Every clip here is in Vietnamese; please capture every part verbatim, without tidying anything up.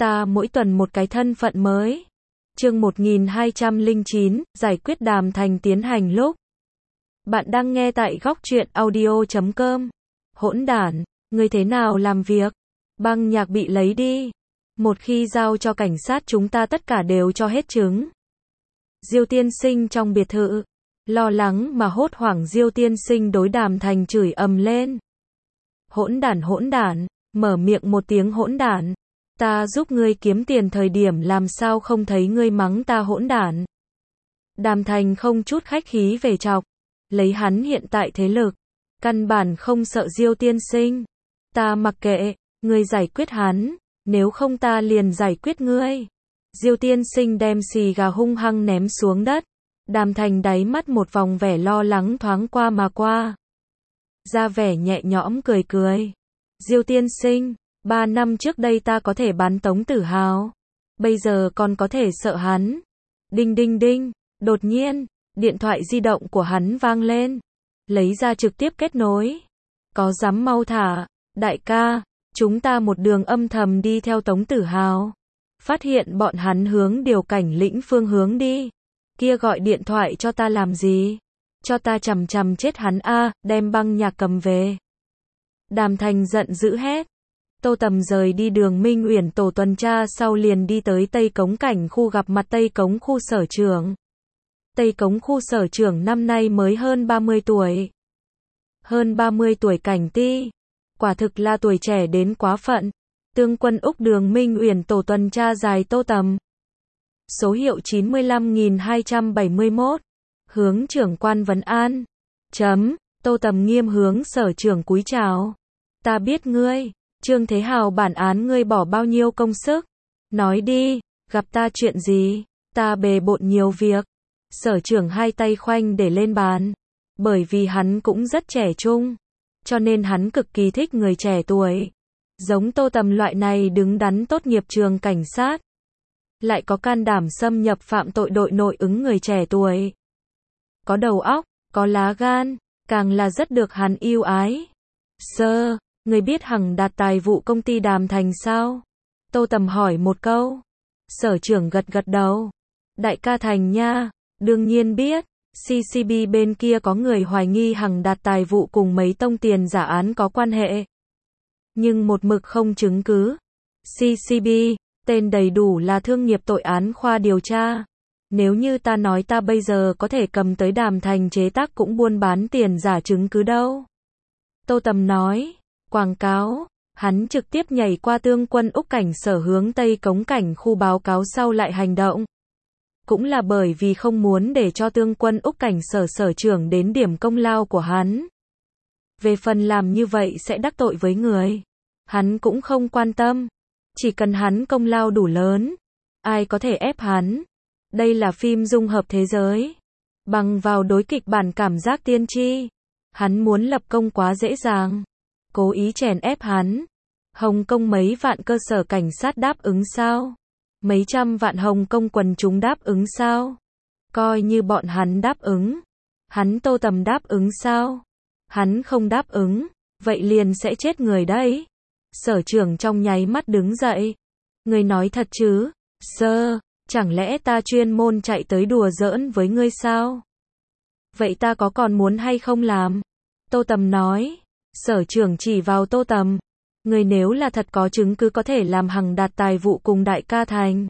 Ta mỗi tuần một cái thân phận mới. Chương một nghìn hai trăm lẻ chín, giải quyết Đàm Thành tiến hành lúc. Bạn đang nghe tại góc truyện audio chấm com. Hỗn đản, ngươi thế nào làm việc? Băng nhạc bị lấy đi. Một khi giao cho cảnh sát chúng ta tất cả đều cho hết trứng. Diêu tiên sinh trong biệt thự. Lo lắng mà hốt hoảng Diêu tiên sinh đối Đàm Thành chửi ầm lên. Hỗn đản hỗn đản, mở miệng một tiếng hỗn đản. Ta giúp ngươi kiếm tiền thời điểm làm sao không thấy ngươi mắng ta hỗn đản. Đàm Thành không chút khách khí về chọc. Lấy hắn hiện tại thế lực. Căn bản không sợ Diêu tiên sinh. Ta mặc kệ, ngươi giải quyết hắn. Nếu không ta liền giải quyết ngươi. Diêu tiên sinh đem xì gà hung hăng ném xuống đất. Đàm Thành đáy mắt một vòng vẻ lo lắng thoáng qua mà qua. Ra vẻ nhẹ nhõm cười cười. Diêu tiên sinh, ba năm trước đây ta có thể bán Tống Tử Hào. Bây giờ còn có thể sợ hắn. Đinh đinh đinh, đột nhiên, điện thoại di động của hắn vang lên. Lấy ra trực tiếp kết nối. Có dám mau thả, đại ca, chúng ta một đường âm thầm đi theo Tống Tử Hào. Phát hiện bọn hắn hướng điều cảnh lĩnh phương hướng đi. Kia gọi điện thoại cho ta làm gì? Cho ta chằm chằm chết hắn a, đem băng nhạc cầm về. Đàm Thành giận dữ hét. Tô Tầm rời đi đường Minh Uyển tổ tuần tra sau liền đi tới Tây Cống cảnh khu gặp mặt Tây Cống khu sở trưởng. Tây Cống khu sở trưởng năm nay mới hơn ba mươi tuổi. Hơn ba mươi tuổi cảnh ti. Quả thực là tuổi trẻ đến quá phận. Tương quân Úc đường Minh Uyển tổ tuần tra dài Tô Tầm. Số hiệu chín mươi lăm nghìn hai trăm bảy mươi mốt. Hướng trưởng quan vấn an. Chấm, Tô Tầm nghiêm hướng sở trưởng cúi chào. Ta biết ngươi, Trương Thế Hào bản án ngươi bỏ bao nhiêu công sức. Nói đi, gặp ta chuyện gì, ta bề bộn nhiều việc. Sở trưởng hai tay khoanh để lên bàn. Bởi vì hắn cũng rất trẻ trung. Cho nên hắn cực kỳ thích người trẻ tuổi. Giống Tô Tầm loại này đứng đắn tốt nghiệp trường cảnh sát. Lại có can đảm xâm nhập phạm tội đội nội ứng người trẻ tuổi. Có đầu óc, có lá gan, càng là rất được hắn yêu ái. Sơ, người biết Hằng Đạt tài vụ công ty Đàm Thành sao? Tô Tầm hỏi một câu. Sở trưởng gật gật đầu. Đại ca Thành nha, đương nhiên biết. xê xê bê bên kia có người hoài nghi Hằng Đạt tài vụ cùng mấy tông tiền giả án có quan hệ. Nhưng một mực không chứng cứ. xê xê bê, tên đầy đủ là Thương nghiệp tội án khoa điều tra. Nếu như ta nói ta bây giờ có thể cầm tới Đàm Thành chế tác cũng buôn bán tiền giả chứng cứ đâu. Tô Tầm nói, quảng cáo, hắn trực tiếp nhảy qua Tương quân Úc cảnh sở hướng Tây Cống cảnh khu báo cáo sau lại hành động. Cũng là bởi vì không muốn để cho Tương quân Úc cảnh sở sở trưởng đến điểm công lao của hắn. Về phần làm như vậy sẽ đắc tội với người. Hắn cũng không quan tâm. Chỉ cần hắn công lao đủ lớn. Ai có thể ép hắn. Đây là phim dung hợp thế giới. Bằng vào đối kịch bản cảm giác tiên tri. Hắn muốn lập công quá dễ dàng. Cố ý chèn ép hắn. Hồng Kông mấy vạn cơ sở cảnh sát đáp ứng sao? Mấy trăm vạn Hồng Kông quần chúng đáp ứng sao? Coi như bọn hắn đáp ứng. Hắn Tô Tầm đáp ứng sao? Hắn không đáp ứng. Vậy liền sẽ chết người đấy. Sở trưởng trong nháy mắt đứng dậy. Ngươi nói thật chứ? Sơ, chẳng lẽ ta chuyên môn chạy tới đùa giỡn với ngươi sao? Vậy ta có còn muốn hay không làm? Tô Tầm nói. Sở trưởng chỉ vào Tô Tầm. Ngươi nếu là thật có chứng cứ có thể làm Hằng Đạt tài vụ cùng đại ca Thành.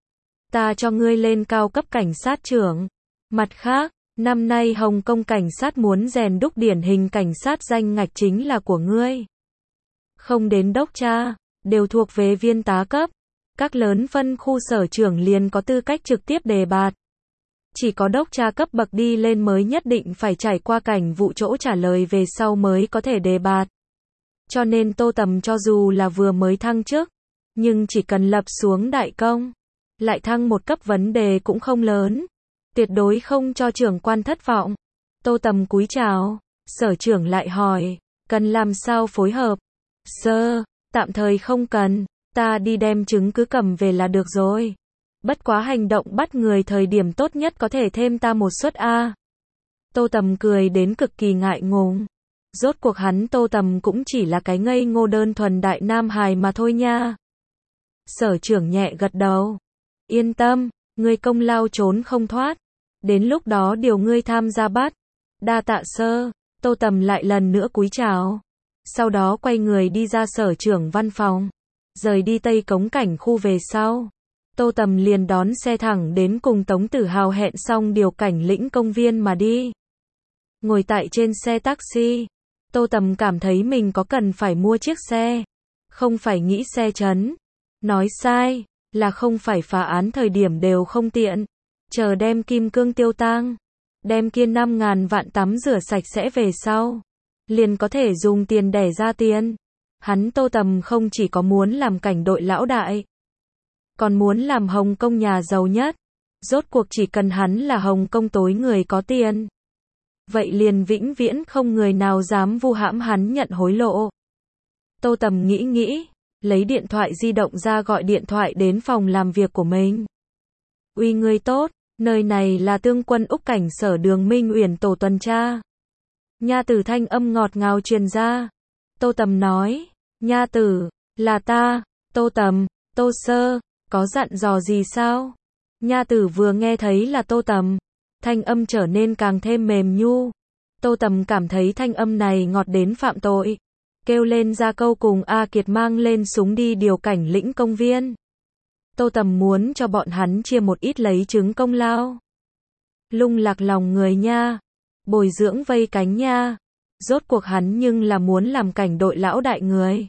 Ta cho ngươi lên cao cấp cảnh sát trưởng. Mặt khác, năm nay Hồng Kông cảnh sát muốn rèn đúc điển hình cảnh sát danh ngạch chính là của ngươi. Không đến đốc tra, đều thuộc về viên tá cấp. Các lớn phân khu sở trưởng liền có tư cách trực tiếp đề bạt. Chỉ có đốc tra cấp bậc đi lên mới nhất định phải trải qua cảnh vụ chỗ trả lời về sau mới có thể đề bạt. Cho nên Tô Tầm cho dù là vừa mới thăng chức, nhưng chỉ cần lập xuống đại công, lại thăng một cấp vấn đề cũng không lớn. Tuyệt đối không cho trưởng quan thất vọng. Tô Tầm cúi chào, sở trưởng lại hỏi, cần làm sao phối hợp? Sơ, tạm thời không cần, ta đi đem chứng cứ cầm về là được rồi. Bất quá hành động bắt người thời điểm tốt nhất có thể thêm ta một suất A. Tô Tầm cười đến cực kỳ ngại ngùng. Rốt cuộc hắn Tô Tầm cũng chỉ là cái ngây ngô đơn thuần đại nam hài mà thôi nha. Sở trưởng nhẹ gật đầu. Yên tâm, ngươi công lao trốn không thoát. Đến lúc đó điều ngươi tham gia bắt. Đa tạ sơ. Tô Tầm lại lần nữa cúi chào. Sau đó quay người đi ra sở trưởng văn phòng. Rời đi Tây Cống Cảnh khu về sau. Tô Tầm liền đón xe thẳng đến cùng Tống Tử Hào hẹn xong điều cảnh lĩnh công viên mà đi. Ngồi tại trên xe taxi, Tô Tầm cảm thấy mình có cần phải mua chiếc xe. Không phải nghĩ xe chấn. Nói sai, là không phải phá án thời điểm đều không tiện. Chờ đem kim cương tiêu tang. Đem kia năm ngàn vạn tắm rửa sạch sẽ về sau. Liền có thể dùng tiền đẻ ra tiền. Hắn Tô Tầm không chỉ có muốn làm cảnh đội lão đại. Còn muốn làm Hồng Kông nhà giàu nhất. Rốt cuộc chỉ cần hắn là Hồng Kông tối người có tiền. Vậy liền vĩnh viễn không người nào dám vu hãm hắn nhận hối lộ. Tô Tầm nghĩ nghĩ, lấy điện thoại di động ra gọi điện thoại đến phòng làm việc của mình. Uy ngươi tốt, nơi này là Tương Quân Úc Cảnh sở Đường Minh Uyển tổ tuần tra. Nha Tử thanh âm ngọt ngào truyền ra. Tô Tầm nói, Nha Tử, là ta. Tô Tầm, Tô Sơ, có dặn dò gì sao? Nha Tử vừa nghe thấy là Tô Tầm, thanh âm trở nên càng thêm mềm nhu. Tô Tầm cảm thấy thanh âm này ngọt đến phạm tội. Kêu lên ra câu cùng A Kiệt mang lên súng đi điều cảnh lĩnh công viên. Tô Tầm muốn cho bọn hắn chia một ít lấy trứng công lao. Lung lạc lòng người nha. Bồi dưỡng vây cánh nha. Rốt cuộc hắn nhưng là muốn làm cảnh đội lão đại người.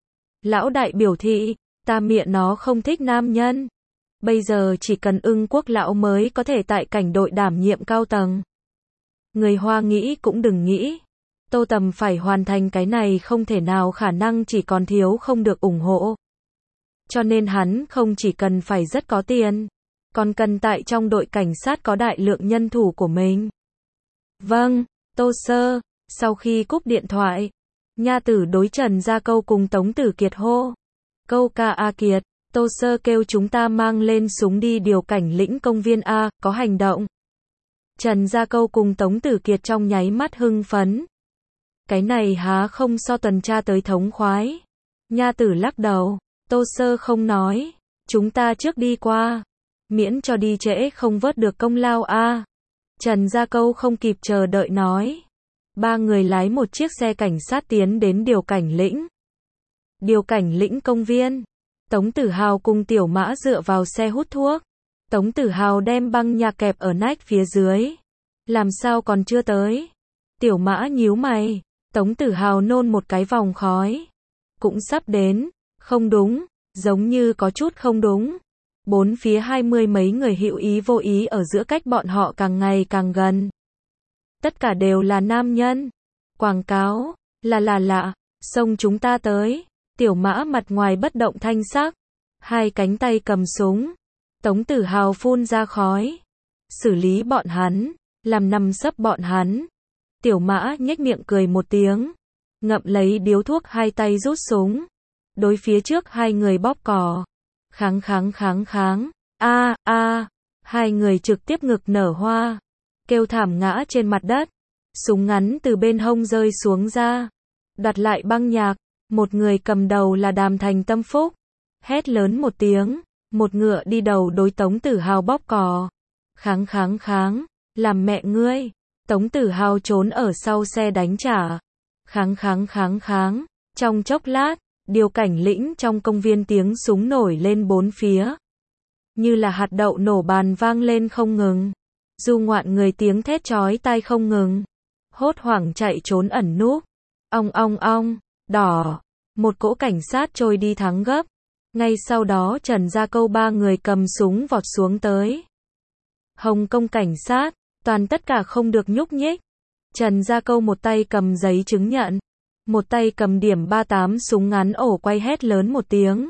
Lão đại biểu thị, ta mẹ nó không thích nam nhân. Bây giờ chỉ cần Ưng Quốc lão mới có thể tại cảnh đội đảm nhiệm cao tầng. Người Hoa nghĩ cũng đừng nghĩ. Tô Tầm phải hoàn thành cái này không thể nào khả năng chỉ còn thiếu không được ủng hộ. Cho nên hắn không chỉ cần phải rất có tiền, còn cần tại trong đội cảnh sát có đại lượng nhân thủ của mình. Vâng, Tô Sơ. Sau khi cúp điện thoại, Nha Tử đối Trần Gia Câu cùng Tống Tử Kiệt hô. Câu ca A Kiệt, Tô Sơ kêu chúng ta mang lên súng đi điều cảnh lĩnh công viên A, có hành động. Trần Gia Câu cùng Tống Tử Kiệt trong nháy mắt hưng phấn. Cái này há không so tuần tra tới thống khoái. Nha Tử lắc đầu, Tô Sơ không nói, chúng ta trước đi qua, miễn cho đi trễ không vớt được công lao a. Trần Gia Câu không kịp chờ đợi nói. Ba người lái một chiếc xe cảnh sát tiến đến điều cảnh lĩnh. Điều cảnh lĩnh công viên. Tống Tử Hào cùng Tiểu Mã dựa vào xe hút thuốc. Tống Tử Hào đem băng nhạc kẹp ở nách phía dưới. Làm sao còn chưa tới? Tiểu Mã nhíu mày. Tống Tử Hào nôn một cái vòng khói. Cũng sắp đến. Không đúng. Giống như có chút không đúng. Bốn phía hai mươi mấy người hữu ý vô ý ở giữa cách bọn họ càng ngày càng gần. Tất cả đều là nam nhân. Quảng cáo. Là là lạ. Xông chúng ta tới. Tiểu Mã mặt ngoài bất động thanh sắc. Hai cánh tay cầm súng. Tống Tử Hào phun ra khói. Xử lý bọn hắn. Làm nằm sấp bọn hắn. Tiểu Mã nhếch miệng cười một tiếng. Ngậm lấy điếu thuốc hai tay rút súng. Đối phía trước hai người bóp cò. Kháng kháng kháng kháng. A a. Hai người trực tiếp ngực nở hoa. Kêu thảm ngã trên mặt đất. Súng ngắn từ bên hông rơi xuống ra. Đặt lại băng nhạc. Một người cầm đầu là Đàm Thành Tâm Phúc. Hét lớn một tiếng. Một ngựa đi đầu đối Tống Tử Hào bóp cò. Kháng kháng kháng. Làm mẹ ngươi. Tống Tử Hào trốn ở sau xe đánh trả. Kháng kháng kháng kháng. Trong chốc lát, điều cảnh lĩnh trong công viên tiếng súng nổi lên bốn phía. Như là hạt đậu nổ bàn vang lên không ngừng. Du ngoạn người tiếng thét chói tai không ngừng. Hốt hoảng chạy trốn ẩn núp. Ong ong ong, đỏ. Một cỗ cảnh sát trôi đi thắng gấp. Ngay sau đó Trần Gia Câu ba người cầm súng vọt xuống tới. Hồng Kông cảnh sát, toàn tất cả không được nhúc nhích. Trần Gia Câu một tay cầm giấy chứng nhận. Một tay cầm điểm ba tám súng ngắn ổ quay hét lớn một tiếng.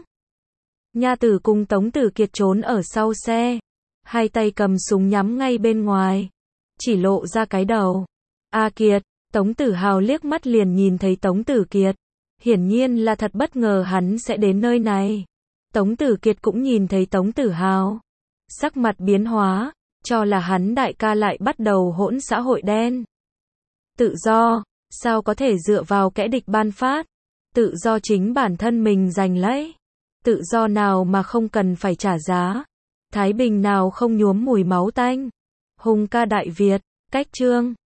Nha Tử cùng Tống Tử Kiệt trốn ở sau xe. Hai tay cầm súng nhắm ngay bên ngoài. Chỉ lộ ra cái đầu. A Kiệt, Tống Tử Hào liếc mắt liền nhìn thấy Tống Tử Kiệt. Hiển nhiên là thật bất ngờ hắn sẽ đến nơi này. Tống Tử Kiệt cũng nhìn thấy Tống Tử Hào. Sắc mặt biến hóa, cho là hắn đại ca lại bắt đầu hỗn xã hội đen. Tự do, sao có thể dựa vào kẻ địch ban phát? Tự do chính bản thân mình giành lấy. Tự do nào mà không cần phải trả giá? Thái bình nào không nhuốm mùi máu tanh? Hùng ca Đại Việt, cách chương